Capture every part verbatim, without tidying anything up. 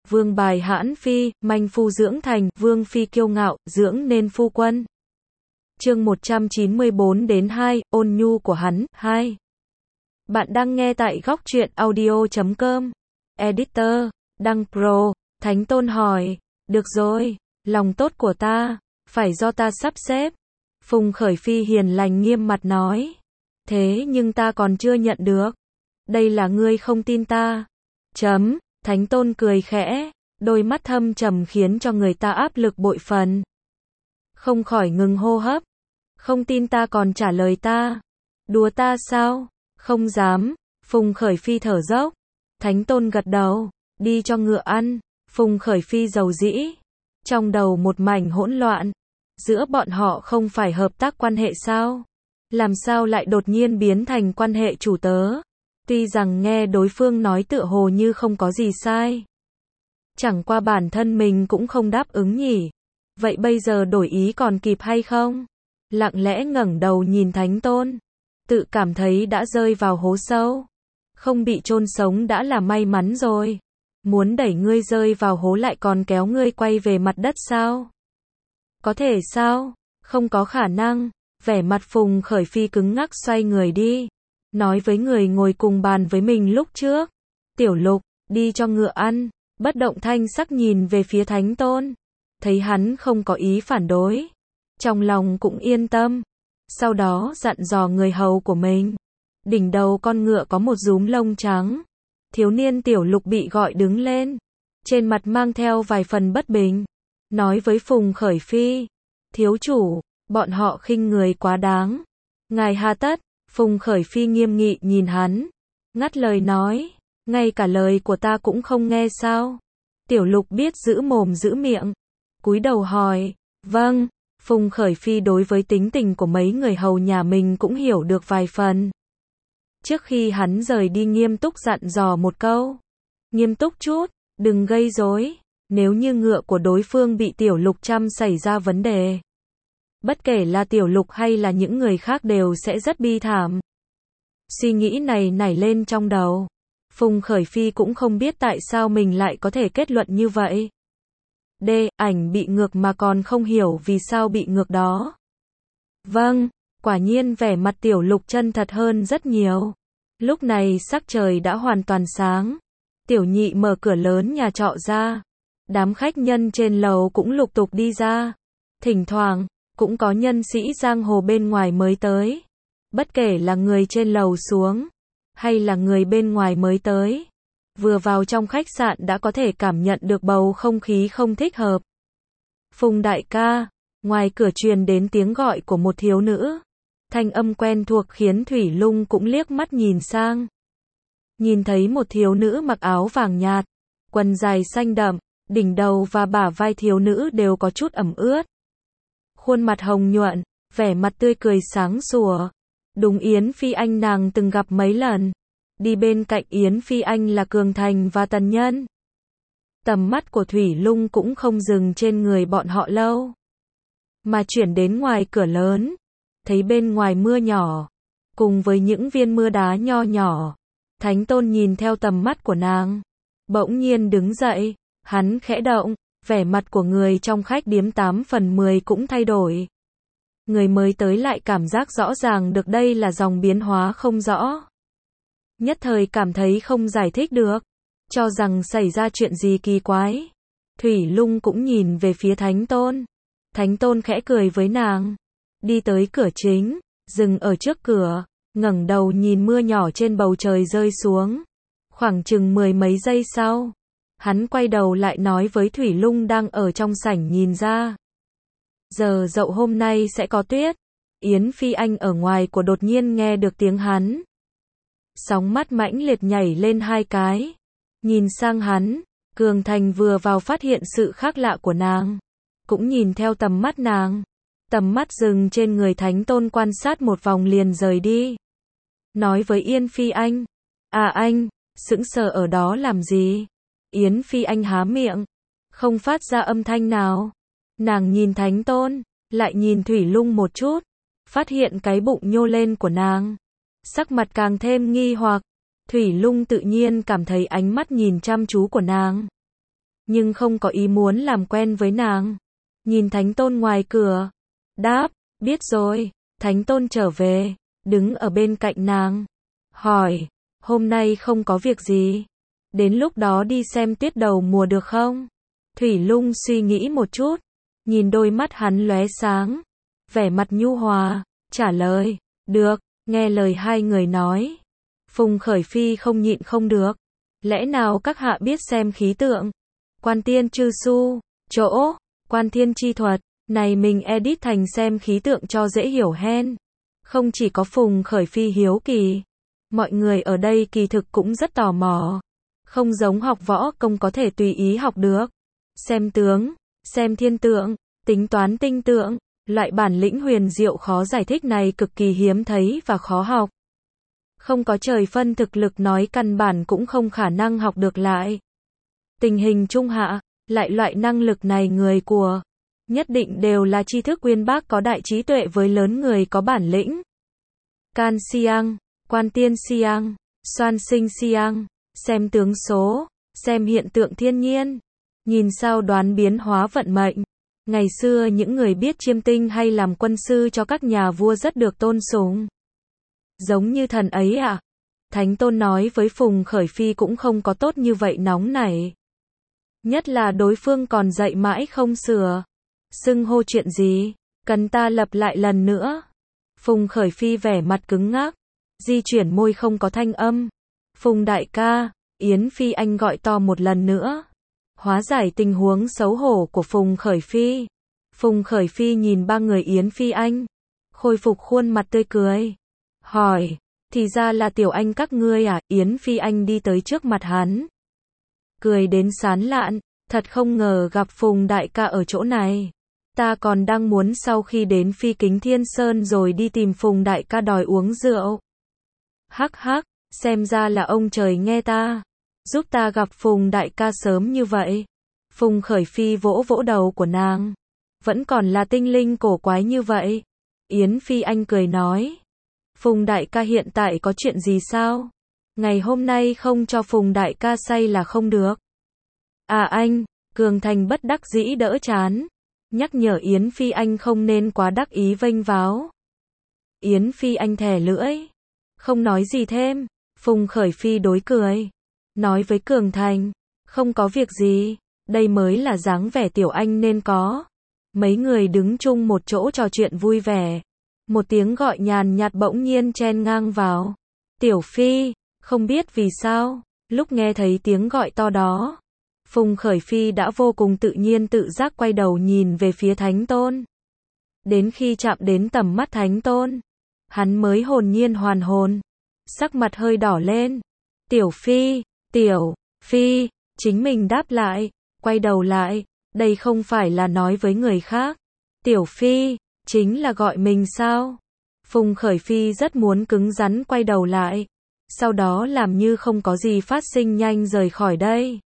vương bài hãn phi, manh phu dưỡng thành, vương phi kiêu ngạo, dưỡng nên phu quân. Chương một trăm chín mươi bốn đến hai, ôn nhu của hắn, hai. Bạn đang nghe tại góc truyện audio chấm com. Editor, Đăng Pro, Thánh Tôn hỏi, được rồi, lòng tốt của ta, phải do ta sắp xếp. Phùng Khởi Phi hiền lành nghiêm mặt nói, thế nhưng ta còn chưa nhận được. Đây là ngươi không tin ta. Chấm, Thánh Tôn cười khẽ, đôi mắt thâm trầm khiến cho người ta áp lực bội phần. Không khỏi ngừng hô hấp. Không tin ta còn trả lời ta. Đùa ta sao? Không dám. Phùng Khởi Phi thở dốc. Thánh Tôn gật đầu, đi cho ngựa ăn. Phùng Khởi Phi dầu dĩ. Trong đầu một mảnh hỗn loạn. Giữa bọn họ không phải hợp tác quan hệ sao? Làm sao lại đột nhiên biến thành quan hệ chủ tớ? Tuy rằng nghe đối phương nói tựa hồ như không có gì sai. Chẳng qua bản thân mình cũng không đáp ứng nhỉ. Vậy bây giờ đổi ý còn kịp hay không? Lặng lẽ ngẩng đầu nhìn Thánh Tôn. Tự cảm thấy đã rơi vào hố sâu. Không bị chôn sống đã là may mắn rồi. Muốn đẩy ngươi rơi vào hố lại còn kéo ngươi quay về mặt đất sao? Có thể sao? Không có khả năng. Vẻ mặt Phùng Khởi Phi cứng ngắc xoay người đi. Nói với người ngồi cùng bàn với mình lúc trước. Tiểu Lục, đi cho ngựa ăn. Bất động thanh sắc nhìn về phía Thánh Tôn. Thấy hắn không có ý phản đối. Trong lòng cũng yên tâm. Sau đó dặn dò người hầu của mình. Đỉnh đầu con ngựa có một rúm lông trắng. Thiếu niên Tiểu Lục bị gọi đứng lên. Trên mặt mang theo vài phần bất bình. Nói với Phùng Khởi Phi. Thiếu chủ, bọn họ khinh người quá đáng. Ngài hà tất. Phùng Khởi Phi nghiêm nghị nhìn hắn. Ngắt lời nói. Ngay cả lời của ta cũng không nghe sao? Tiểu Lục biết giữ mồm giữ miệng. Cúi đầu hỏi. Vâng. Phùng Khởi Phi đối với tính tình của mấy người hầu nhà mình cũng hiểu được vài phần. Trước khi hắn rời đi nghiêm túc dặn dò một câu. Nghiêm túc chút, đừng gây rối. Nếu như ngựa của đối phương bị Tiểu Lục chăm xảy ra vấn đề. Bất kể là Tiểu Lục hay là những người khác đều sẽ rất bi thảm. Suy nghĩ này nảy lên trong đầu. Phùng Khởi Phi cũng không biết tại sao mình lại có thể kết luận như vậy. D. Ảnh bị ngược mà còn không hiểu vì sao bị ngược đó. Vâng, quả nhiên vẻ mặt Tiểu Lục chân thật hơn rất nhiều. Lúc này sắc trời đã hoàn toàn sáng. Tiểu Nhị mở cửa lớn nhà trọ ra. Đám khách nhân trên lầu cũng lục tục đi ra. Thỉnh thoảng, cũng có nhân sĩ giang hồ bên ngoài mới tới. Bất kể là người trên lầu xuống, hay là người bên ngoài mới tới. Vừa vào trong khách sạn đã có thể cảm nhận được bầu không khí không thích hợp. Phùng đại ca, ngoài cửa truyền đến tiếng gọi của một thiếu nữ. Thanh âm quen thuộc khiến Thủy Lung cũng liếc mắt nhìn sang. Nhìn thấy một thiếu nữ mặc áo vàng nhạt, quần dài xanh đậm, đỉnh đầu và bả vai thiếu nữ đều có chút ẩm ướt. Khuôn mặt hồng nhuận, vẻ mặt tươi cười sáng sủa. Đúng Yến Phi Anh nàng từng gặp mấy lần. Đi bên cạnh Yến Phi Anh là Cường Thành và Tần Nhân. Tầm mắt của Thủy Lung cũng không dừng trên người bọn họ lâu. Mà chuyển đến ngoài cửa lớn. Thấy bên ngoài mưa nhỏ. Cùng với những viên mưa đá nho nhỏ. Thánh Tôn nhìn theo tầm mắt của nàng. Bỗng nhiên đứng dậy. Hắn khẽ động. Vẻ mặt của người trong khách điếm tám phần mười cũng thay đổi. Người mới tới lại cảm giác rõ ràng được đây là dòng biến hóa không rõ. Nhất thời cảm thấy không giải thích được. Cho rằng xảy ra chuyện gì kỳ quái. Thủy Lung cũng nhìn về phía Thánh Tôn. Thánh Tôn khẽ cười với nàng. Đi tới cửa chính. Dừng ở trước cửa. Ngẩng đầu nhìn mưa nhỏ trên bầu trời rơi xuống. Khoảng chừng mười mấy giây sau. Hắn quay đầu lại nói với Thủy Lung đang ở trong sảnh nhìn ra. Giờ dậu hôm nay sẽ có tuyết. Yến Phi Anh ở ngoài của đột nhiên nghe được tiếng hắn. Sóng mắt mãnh liệt nhảy lên hai cái. Nhìn sang hắn. Cường Thành vừa vào phát hiện sự khác lạ của nàng. Cũng nhìn theo tầm mắt nàng. Tầm mắt dừng trên người Thánh Tôn quan sát một vòng liền rời đi. Nói với Yến Phi Anh. À anh, sững sờ ở đó làm gì? Yến Phi Anh há miệng. Không phát ra âm thanh nào. Nàng nhìn Thánh Tôn. Lại nhìn Thủy Lung một chút. Phát hiện cái bụng nhô lên của nàng. Sắc mặt càng thêm nghi hoặc. Thủy Lung tự nhiên cảm thấy ánh mắt nhìn chăm chú của nàng. nhưng không có ý muốn làm quen với nàng. Nhìn Thánh Tôn ngoài cửa, đáp, biết rồi. Thánh Tôn trở về, đứng ở bên cạnh nàng, hỏi, hôm nay không có việc gì, đến lúc đó đi xem tuyết đầu mùa được không? Thủy Lung suy nghĩ một chút, nhìn đôi mắt hắn lóe sáng, vẻ mặt nhu hòa, trả lời, được. Nghe lời hai người nói, Phùng Khởi Phi không nhịn không được, lẽ nào các hạ biết xem khí tượng? Quan Tiên Chư Su, chỗ, Quan Thiên Chi Thuật, này mình edit thành xem khí tượng cho dễ hiểu hen. Không chỉ có Phùng Khởi Phi hiếu kỳ, mọi người ở đây kỳ thực cũng rất tò mò. Không giống học võ công có thể tùy ý học được. Xem tướng, xem thiên tượng, tính toán tinh tượng, loại bản lĩnh huyền diệu khó giải thích này cực kỳ hiếm thấy và khó học. Không có trời phân thực lực nói căn bản cũng không khả năng học được lại. Tình hình trung hạ, lại loại năng lực này người của nhất định đều là tri thức uyên bác có đại trí tuệ với lớn người có bản lĩnh. Can Siang, Quan Tiên Siang, Soan Sinh Siang, xem tướng số, xem hiện tượng thiên nhiên, nhìn sao đoán biến hóa vận mệnh. Ngày xưa những người biết chiêm tinh hay làm quân sư cho các nhà vua rất được tôn sùng. Giống như thần ấy ạ. À? Thánh Tôn nói với Phùng Khởi Phi cũng không có tốt như vậy nóng nảy. Nhất là đối phương còn dạy mãi không sửa. Xưng hô chuyện gì? Cần ta lập lại lần nữa. Phùng Khởi Phi vẻ mặt cứng ngắc, di chuyển môi không có thanh âm. Phùng đại ca, Yến Phi Anh gọi to một lần nữa. Hóa giải tình huống xấu hổ của Phùng Khởi Phi. Phùng Khởi Phi nhìn ba người Yến Phi Anh, khôi phục khuôn mặt tươi cười. Hỏi, thì ra là tiểu anh các ngươi à? Yến Phi Anh đi tới trước mặt hắn, cười đến sán lạn, thật không ngờ gặp Phùng đại ca ở chỗ này. Ta còn đang muốn sau khi đến Phi Kính Thiên Sơn rồi đi tìm Phùng đại ca đòi uống rượu. Hắc hắc, xem ra là ông trời nghe ta, giúp ta gặp Phùng đại ca sớm như vậy. Phùng Khởi Phi vỗ vỗ đầu của nàng, vẫn còn là tinh linh cổ quái như vậy. Yến Phi Anh cười nói, Phùng đại ca hiện tại có chuyện gì sao? Ngày hôm nay không cho Phùng đại ca say là không được. À anh, Cường Thành bất đắc dĩ đỡ chán, nhắc nhở Yến Phi Anh không nên quá đắc ý vênh váo. Yến Phi Anh thè lưỡi, không nói gì thêm. Phùng Khởi Phi đối cười, nói với Cường Thành, không có việc gì, đây mới là dáng vẻ tiểu anh nên có. Mấy người đứng chung một chỗ trò chuyện vui vẻ. Một tiếng gọi nhàn nhạt bỗng nhiên chen ngang vào. Tiểu Phi, không biết vì sao, lúc nghe thấy tiếng gọi to đó, Phùng Khởi Phi đã vô cùng tự nhiên tự giác quay đầu nhìn về phía Thánh Tôn. Đến khi chạm đến tầm mắt Thánh Tôn, hắn mới hồn nhiên hoàn hồn, sắc mặt hơi đỏ lên. Tiểu Phi, Tiểu Phi, chính mình đáp lại, quay đầu lại, đây không phải là nói với người khác. Tiểu Phi, chính là gọi mình sao? Phùng Khởi Phi rất muốn cứng rắn quay đầu lại, sau đó làm như không có gì phát sinh nhanh rời khỏi đây.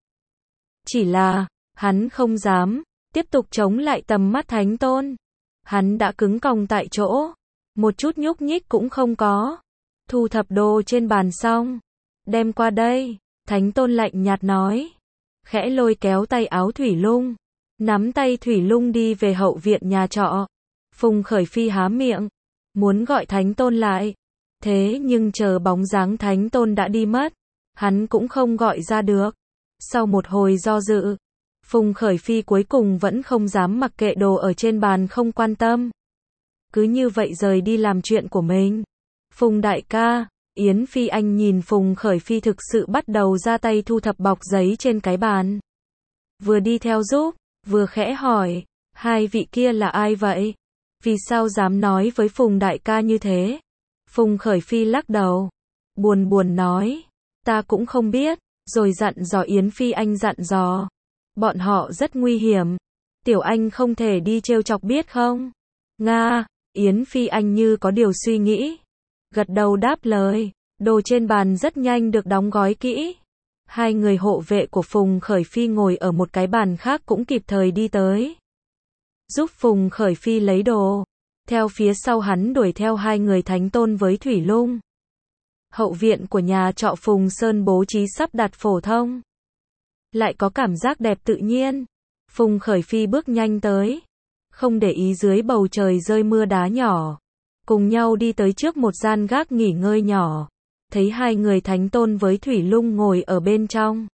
Chỉ là, hắn không dám tiếp tục chống lại tầm mắt Thánh Tôn. Hắn đã cứng còng tại chỗ, một chút nhúc nhích cũng không có. Thu thập đồ trên bàn xong, đem qua đây. Thánh Tôn lạnh nhạt nói, khẽ lôi kéo tay áo Thủy Lung, nắm tay Thủy Lung đi về hậu viện nhà trọ. Phùng Khởi Phi há miệng, muốn gọi Thánh Tôn lại, thế nhưng chờ bóng dáng Thánh Tôn đã đi mất, hắn cũng không gọi ra được. Sau một hồi do dự, Phùng Khởi Phi cuối cùng vẫn không dám mặc kệ đồ ở trên bàn không quan tâm. Cứ như vậy rời đi làm chuyện của mình. Phùng đại ca, Yến Phi Anh nhìn Phùng Khởi Phi thực sự bắt đầu ra tay thu thập bọc giấy trên cái bàn. Vừa đi theo giúp, vừa khẽ hỏi, hai vị kia là ai vậy? Vì sao dám nói với Phùng đại ca như thế? Phùng Khởi Phi lắc đầu, buồn buồn nói, ta cũng không biết, rồi dặn dò Yến Phi Anh dặn dò, bọn họ rất nguy hiểm, tiểu anh không thể đi trêu chọc biết không? Nga, Yến Phi Anh như có điều suy nghĩ, gật đầu đáp lời, đồ trên bàn rất nhanh được đóng gói kỹ. Hai người hộ vệ của Phùng Khởi Phi ngồi ở một cái bàn khác cũng kịp thời đi tới, giúp Phùng Khởi Phi lấy đồ. Theo phía sau hắn đuổi theo hai người Thánh Tôn với Thủy Lung. Hậu viện của nhà trọ Phùng Sơn bố trí sắp đặt phổ thông. lại có cảm giác đẹp tự nhiên. Phùng Khởi Phi bước nhanh tới, không để ý dưới bầu trời rơi mưa đá nhỏ. Cùng nhau đi tới trước một gian gác nghỉ ngơi nhỏ. Thấy hai người Thánh Tôn với Thủy Lung ngồi ở bên trong.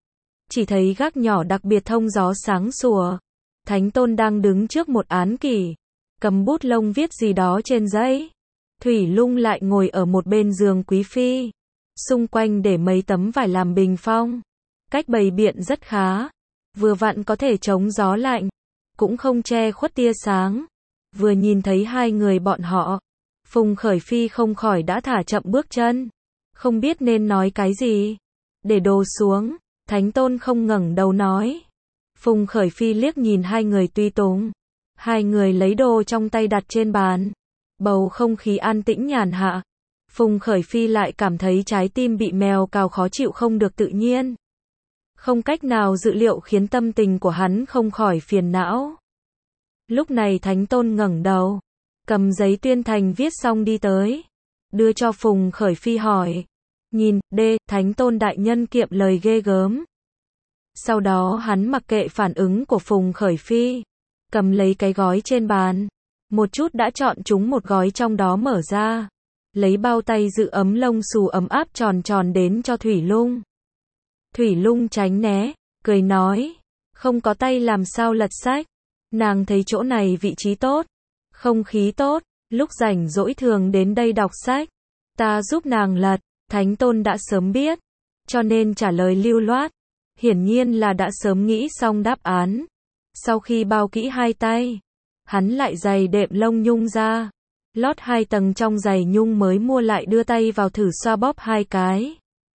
Chỉ thấy gác nhỏ đặc biệt thông gió sáng sủa. Thánh Tôn đang đứng trước một án kỷ, cầm bút lông viết gì đó trên giấy. Thủy Lung lại ngồi ở một bên giường quý phi. Xung quanh để mấy tấm vải làm bình phong. Cách bày biện rất khá. Vừa vặn có thể chống gió lạnh. Cũng không che khuất tia sáng. Vừa nhìn thấy hai người bọn họ, Phùng Khởi Phi không khỏi đã thả chậm bước chân. Không biết nên nói cái gì. Để đồ xuống, Thánh Tôn không ngẩng đầu nói. Phùng Khởi Phi liếc nhìn hai người tùy tùng. Hai người lấy đồ trong tay đặt trên bàn. Bầu không khí an tĩnh nhàn hạ. Phùng Khởi Phi lại cảm thấy trái tim bị mèo cào khó chịu không được tự nhiên. Không cách nào dự liệu khiến tâm tình của hắn không khỏi phiền não. Lúc này Thánh Tôn ngẩng đầu, cầm giấy tuyên thành viết xong đi tới. Đưa cho Phùng Khởi Phi hỏi. Nhìn, đê, Thánh Tôn đại nhân kiệm lời ghê gớm. Sau đó hắn mặc kệ phản ứng của Phùng Khởi Phi. Cầm lấy cái gói trên bàn. Một chút đã chọn chúng một gói trong đó mở ra. Lấy bao tay giữ ấm lông xù ấm áp tròn tròn đến cho Thủy Lung. Thủy Lung tránh né, cười nói. Không có tay làm sao lật sách. Nàng thấy chỗ này vị trí tốt. Không khí tốt. Lúc rảnh rỗi thường đến đây đọc sách. Ta giúp nàng lật. Thánh Tôn đã sớm biết. Cho nên trả lời lưu loát. Hiển nhiên là đã sớm nghĩ xong đáp án. Sau khi bao kỹ hai tay, hắn lại giày đệm lông nhung ra. Lót hai tầng trong giày nhung mới mua lại đưa tay vào thử xoa bóp hai cái.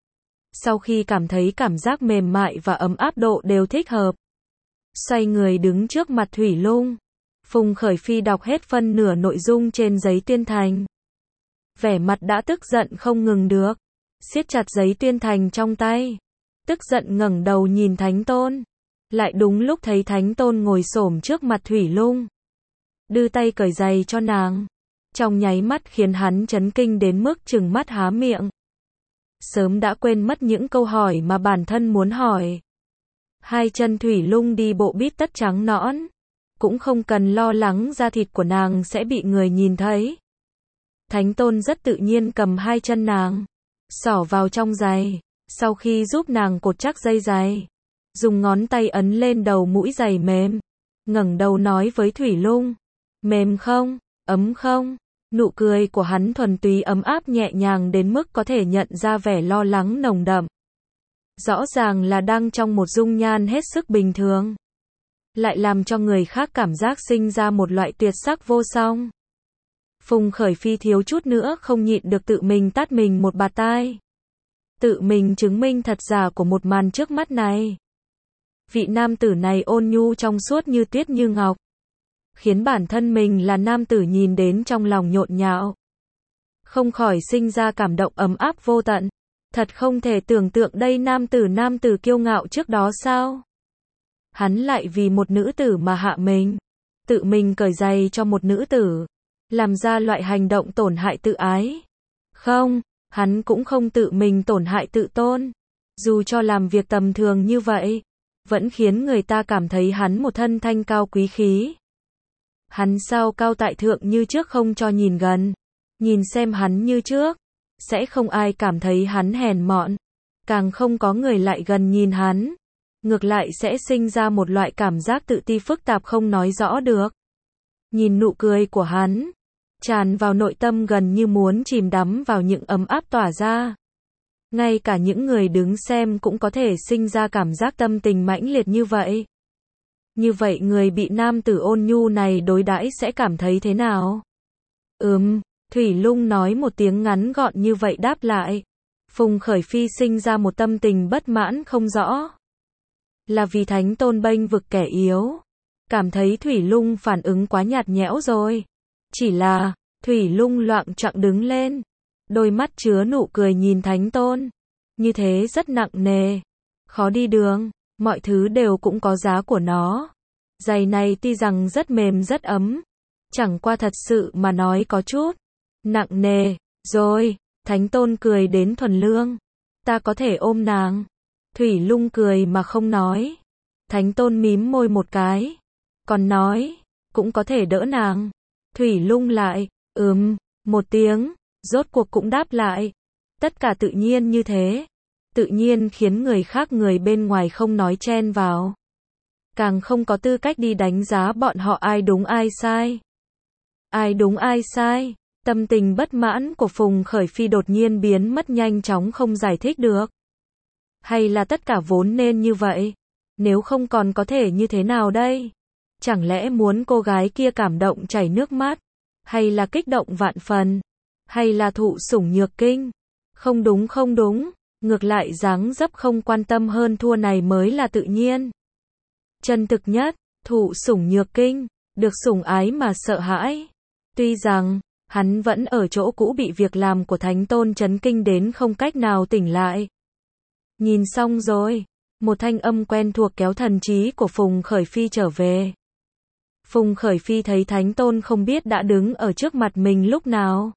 Sau khi cảm thấy cảm giác mềm mại và ấm áp độ đều thích hợp. Xoay người đứng trước mặt Thủy Lung. Phùng Khởi Phi đọc hết phân nửa nội dung trên giấy tuyên thành. Vẻ mặt đã tức giận không ngừng được. Siết chặt giấy tuyên thành trong tay. Tức giận ngẩng đầu nhìn Thánh Tôn. Lại đúng lúc thấy Thánh Tôn ngồi xổm trước mặt Thủy Lung. Đưa tay cởi giày cho nàng. Trong nháy mắt khiến hắn chấn kinh đến mức trừng mắt há miệng. Sớm đã quên mất những câu hỏi mà bản thân muốn hỏi. Hai chân Thủy Lung đi bộ bít tất trắng nõn. Cũng không cần lo lắng da thịt của nàng sẽ bị người nhìn thấy. Thánh Tôn rất tự nhiên cầm hai chân nàng. Xỏ vào trong giày. Sau khi giúp nàng cột chắc dây giày. Dùng ngón tay ấn lên đầu mũi giày mềm. Ngẩng đầu nói với Thủy Lung. Mềm không? Ấm không? Nụ cười của hắn thuần túy ấm áp nhẹ nhàng đến mức có thể nhận ra vẻ lo lắng nồng đậm. Rõ ràng là đang trong một dung nhan hết sức bình thường. Lại làm cho người khác cảm giác sinh ra một loại tuyệt sắc vô song. Phùng Khởi Phi thiếu chút nữa không nhịn được tự mình tát mình một bạt tai. Tự mình chứng minh thật giả của một màn trước mắt này. Vị nam tử này ôn nhu trong suốt như tuyết như ngọc. Khiến bản thân mình là nam tử nhìn đến trong lòng nhộn nhạo. Không khỏi sinh ra cảm động ấm áp vô tận. Thật không thể tưởng tượng đây nam tử nam tử kiêu ngạo trước đó sao? Hắn lại vì một nữ tử mà hạ mình. Tự mình cởi giày cho một nữ tử. Làm ra loại hành động tổn hại tự ái. Không, hắn cũng không tự mình tổn hại tự tôn. Dù cho làm việc tầm thường như vậy, vẫn khiến người ta cảm thấy hắn một thân thanh cao quý khí. Hắn sao cao tại thượng như trước không cho nhìn gần. Nhìn xem hắn như trước, sẽ không ai cảm thấy hắn hèn mọn. Càng không có người lại gần nhìn hắn. Ngược lại sẽ sinh ra một loại cảm giác tự ti phức tạp không nói rõ được. Nhìn nụ cười của hắn, tràn vào nội tâm gần như muốn chìm đắm vào những ấm áp tỏa ra. Ngay cả những người đứng xem cũng có thể sinh ra cảm giác tâm tình mãnh liệt như vậy. Như vậy người bị nam tử ôn nhu này đối đãi sẽ cảm thấy thế nào? Ừm, Thủy Lung nói một tiếng ngắn gọn như vậy đáp lại. Phùng Khởi Phi sinh ra một tâm tình bất mãn không rõ. Là vì Thánh Tôn bênh vực kẻ yếu. Cảm thấy Thủy Lung phản ứng quá nhạt nhẽo rồi. Chỉ là, Thủy Lung loạng choạng đứng lên. Đôi mắt chứa nụ cười nhìn Thánh Tôn. Như thế rất nặng nề. Khó đi đường. Mọi thứ đều cũng có giá của nó. Giày này tuy rằng rất mềm rất ấm. Chẳng qua thật sự mà nói có chút nặng nề. Rồi, Thánh Tôn cười đến thuần lương. Ta có thể ôm nàng. Thủy Lung cười mà không nói. Thánh Tôn mím môi một cái. Còn nói, cũng có thể đỡ nàng. Thủy Lung lại, ừm, một tiếng, rốt cuộc cũng đáp lại. Tất cả tự nhiên như thế. Tự nhiên khiến người khác người bên ngoài không nói chen vào. Càng không có tư cách đi đánh giá bọn họ ai đúng ai sai. Ai đúng ai sai. Tâm tình bất mãn của Phùng Khởi Phi đột nhiên biến mất nhanh chóng không giải thích được. Hay là tất cả vốn nên như vậy? Nếu không còn có thể như thế nào đây? Chẳng lẽ muốn cô gái kia cảm động chảy nước mắt? Hay là kích động vạn phần? Hay là thụ sủng nhược kinh? Không đúng không đúng, ngược lại dáng dấp không quan tâm hơn thua này mới là tự nhiên. Chân thực nhất, thụ sủng nhược kinh, được sủng ái mà sợ hãi. Tuy rằng, hắn vẫn ở chỗ cũ bị việc làm của Thánh Tôn chấn kinh đến không cách nào tỉnh lại. Nhìn xong rồi, một thanh âm quen thuộc kéo thần trí của Phùng Khởi Phi trở về. Phùng Khởi Phi thấy Thánh Tôn không biết đã đứng ở trước mặt mình lúc nào.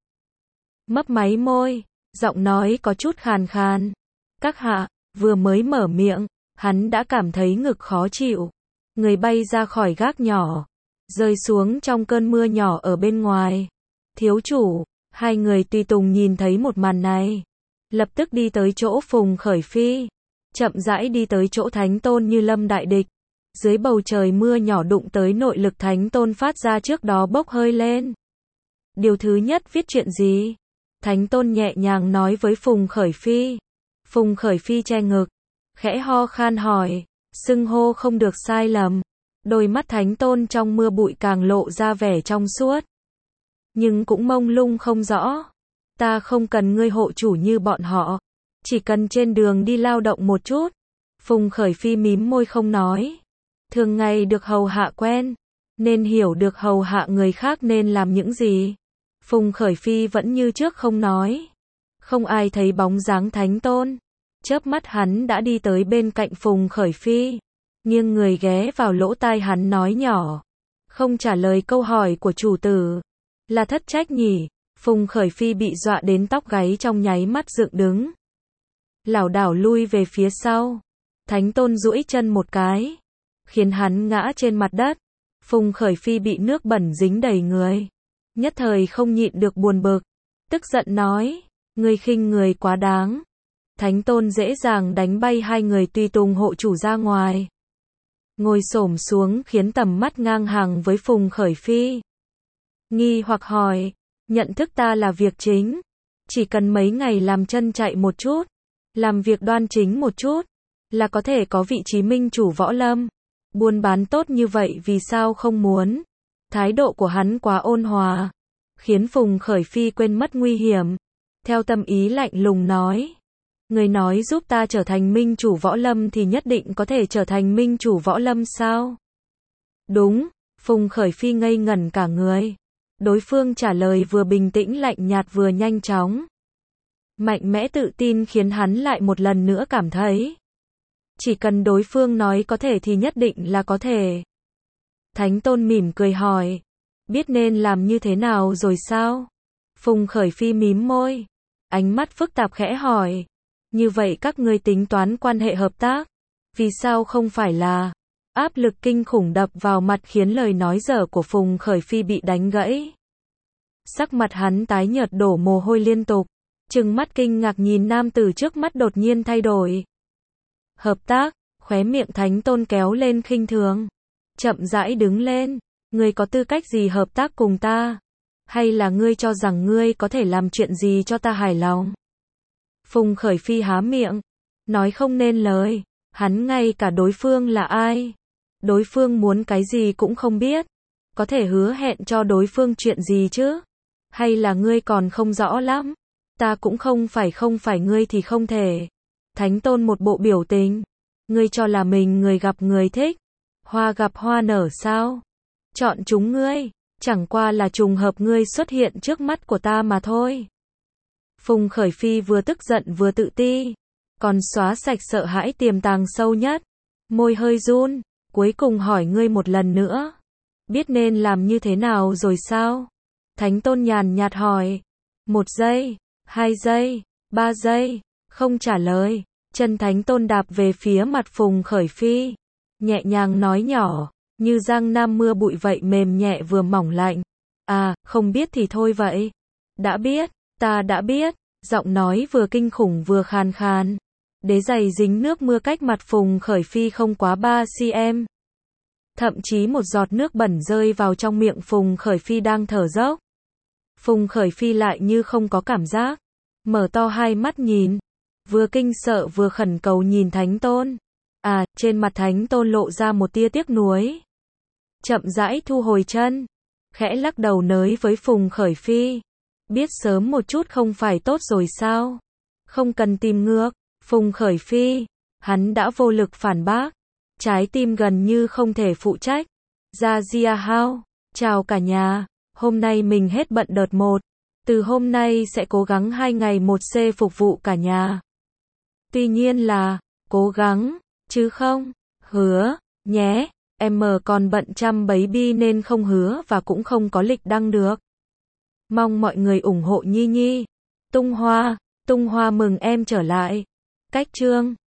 Mấp máy môi, giọng nói có chút khàn khàn. Các hạ, vừa mới mở miệng, hắn đã cảm thấy ngực khó chịu. Người bay ra khỏi gác nhỏ, rơi xuống trong cơn mưa nhỏ ở bên ngoài. Thiếu chủ, hai người tùy tùng nhìn thấy một màn này. Lập tức đi tới chỗ Phùng Khởi Phi. Chậm rãi đi tới chỗ Thánh Tôn như lâm đại địch. Dưới bầu trời mưa nhỏ đụng tới nội lực Thánh Tôn phát ra trước đó bốc hơi lên. Điều thứ nhất viết chuyện gì? Thánh Tôn nhẹ nhàng nói với Phùng Khởi Phi. Phùng Khởi Phi che ngực, khẽ ho khan hỏi, xưng hô không được sai lầm. Đôi mắt Thánh Tôn trong mưa bụi càng lộ ra vẻ trong suốt. Nhưng cũng mông lung không rõ. Ta không cần ngươi hộ chủ như bọn họ. Chỉ cần trên đường đi lao động một chút. Phùng Khởi Phi mím môi không nói. Thường ngày được hầu hạ quen, nên hiểu được hầu hạ người khác nên làm những gì. Phùng Khởi Phi vẫn như trước không nói. Không ai thấy bóng dáng Thánh Tôn. Chớp mắt hắn đã đi tới bên cạnh Phùng Khởi Phi. Nghiêng người ghé vào lỗ tai hắn nói nhỏ. Không trả lời câu hỏi của chủ tử. Là thất trách nhỉ? Phùng Khởi Phi bị dọa đến tóc gáy trong nháy mắt dựng đứng. Lảo đảo lui về phía sau. Thánh Tôn duỗi chân một cái, khiến hắn ngã trên mặt đất. Phùng Khởi Phi bị nước bẩn dính đầy người. Nhất thời không nhịn được buồn bực. Tức giận nói, ngươi khinh người quá đáng. Thánh Tôn dễ dàng đánh bay hai người tùy tùng hộ chủ ra ngoài. Ngồi xổm xuống khiến tầm mắt ngang hàng với Phùng Khởi Phi. Nghi hoặc hỏi, nhận thức ta là việc chính. Chỉ cần mấy ngày làm chân chạy một chút, làm việc đoan chính một chút, là có thể có vị trí minh chủ võ lâm. Buôn bán tốt như vậy vì sao không muốn? Thái độ của hắn quá ôn hòa, khiến Phùng Khởi Phi quên mất nguy hiểm. Theo tâm ý lạnh lùng nói, người nói giúp ta trở thành minh chủ võ lâm thì nhất định có thể trở thành minh chủ võ lâm sao? Đúng, Phùng Khởi Phi ngây ngẩn cả người. Đối phương trả lời vừa bình tĩnh lạnh nhạt vừa nhanh chóng. Mạnh mẽ tự tin khiến hắn lại một lần nữa cảm thấy. Chỉ cần đối phương nói có thể thì nhất định là có thể. Thánh Tôn mỉm cười hỏi. Biết nên làm như thế nào rồi sao? Phùng Khởi Phi mím môi. Ánh mắt phức tạp khẽ hỏi. Như vậy các ngươi tính toán quan hệ hợp tác. Vì sao không phải là... Áp lực kinh khủng đập vào mặt khiến lời nói dở của Phùng Khởi Phi bị đánh gãy. Sắc mặt hắn tái nhợt đổ mồ hôi liên tục. Trừng mắt kinh ngạc nhìn nam tử trước mắt đột nhiên thay đổi. Hợp tác, khóe miệng Thánh Tôn kéo lên khinh thường. Chậm rãi đứng lên. Ngươi có tư cách gì hợp tác cùng ta? Hay là ngươi cho rằng ngươi có thể làm chuyện gì cho ta hài lòng? Phùng Khởi Phi há miệng. Nói không nên lời. Hắn ngay cả đối phương là ai? Đối phương muốn cái gì cũng không biết. Có thể hứa hẹn cho đối phương chuyện gì chứ? Hay là ngươi còn không rõ lắm? Ta cũng không phải không phải ngươi thì không thể. Thánh Tôn một bộ biểu tình. Ngươi cho là mình người gặp người thích. Hoa gặp hoa nở sao? Chọn chúng ngươi. Chẳng qua là trùng hợp ngươi xuất hiện trước mắt của ta mà thôi. Phùng Khởi Phi vừa tức giận vừa tự ti. Còn xóa sạch sợ hãi tiềm tàng sâu nhất. Môi hơi run. Cuối cùng hỏi ngươi một lần nữa. Biết nên làm như thế nào rồi sao? Thánh Tôn nhàn nhạt hỏi. Một giây, hai giây, ba giây, không trả lời. Chân Thánh Tôn đạp về phía mặt Phùng Khởi Phi, nhẹ nhàng nói nhỏ, như giang nam mưa bụi vậy mềm nhẹ vừa mỏng lạnh. À, không biết thì thôi vậy. Đã biết, ta đã biết. Giọng nói vừa kinh khủng vừa khàn khàn. Đế giày dính nước mưa cách mặt Phùng Khởi Phi không quá ba xăng-ti-mét. Thậm chí một giọt nước bẩn rơi vào trong miệng Phùng Khởi Phi đang thở dốc. Phùng Khởi Phi lại như không có cảm giác, mở to hai mắt nhìn, vừa kinh sợ vừa khẩn cầu nhìn Thánh Tôn. À, trên mặt Thánh Tôn lộ ra một tia tiếc nuối. Chậm rãi thu hồi chân, khẽ lắc đầu nới với Phùng Khởi Phi. Biết sớm một chút không phải tốt rồi sao? Không cần tìm ngược. Phùng Khởi Phi, hắn đã vô lực phản bác. Trái tim gần như không thể phụ trách. Gia Gia Hao, chào cả nhà. Hôm nay mình hết bận đợt một. Từ hôm nay sẽ cố gắng hai ngày một C phục vụ cả nhà. Tuy nhiên là, cố gắng, chứ không, hứa, nhé. Em còn bận chăm baby nên không hứa và cũng không có lịch đăng được. Mong mọi người ủng hộ Nhi Nhi. Tung Hoa, Tung Hoa mừng em trở lại. Cách chương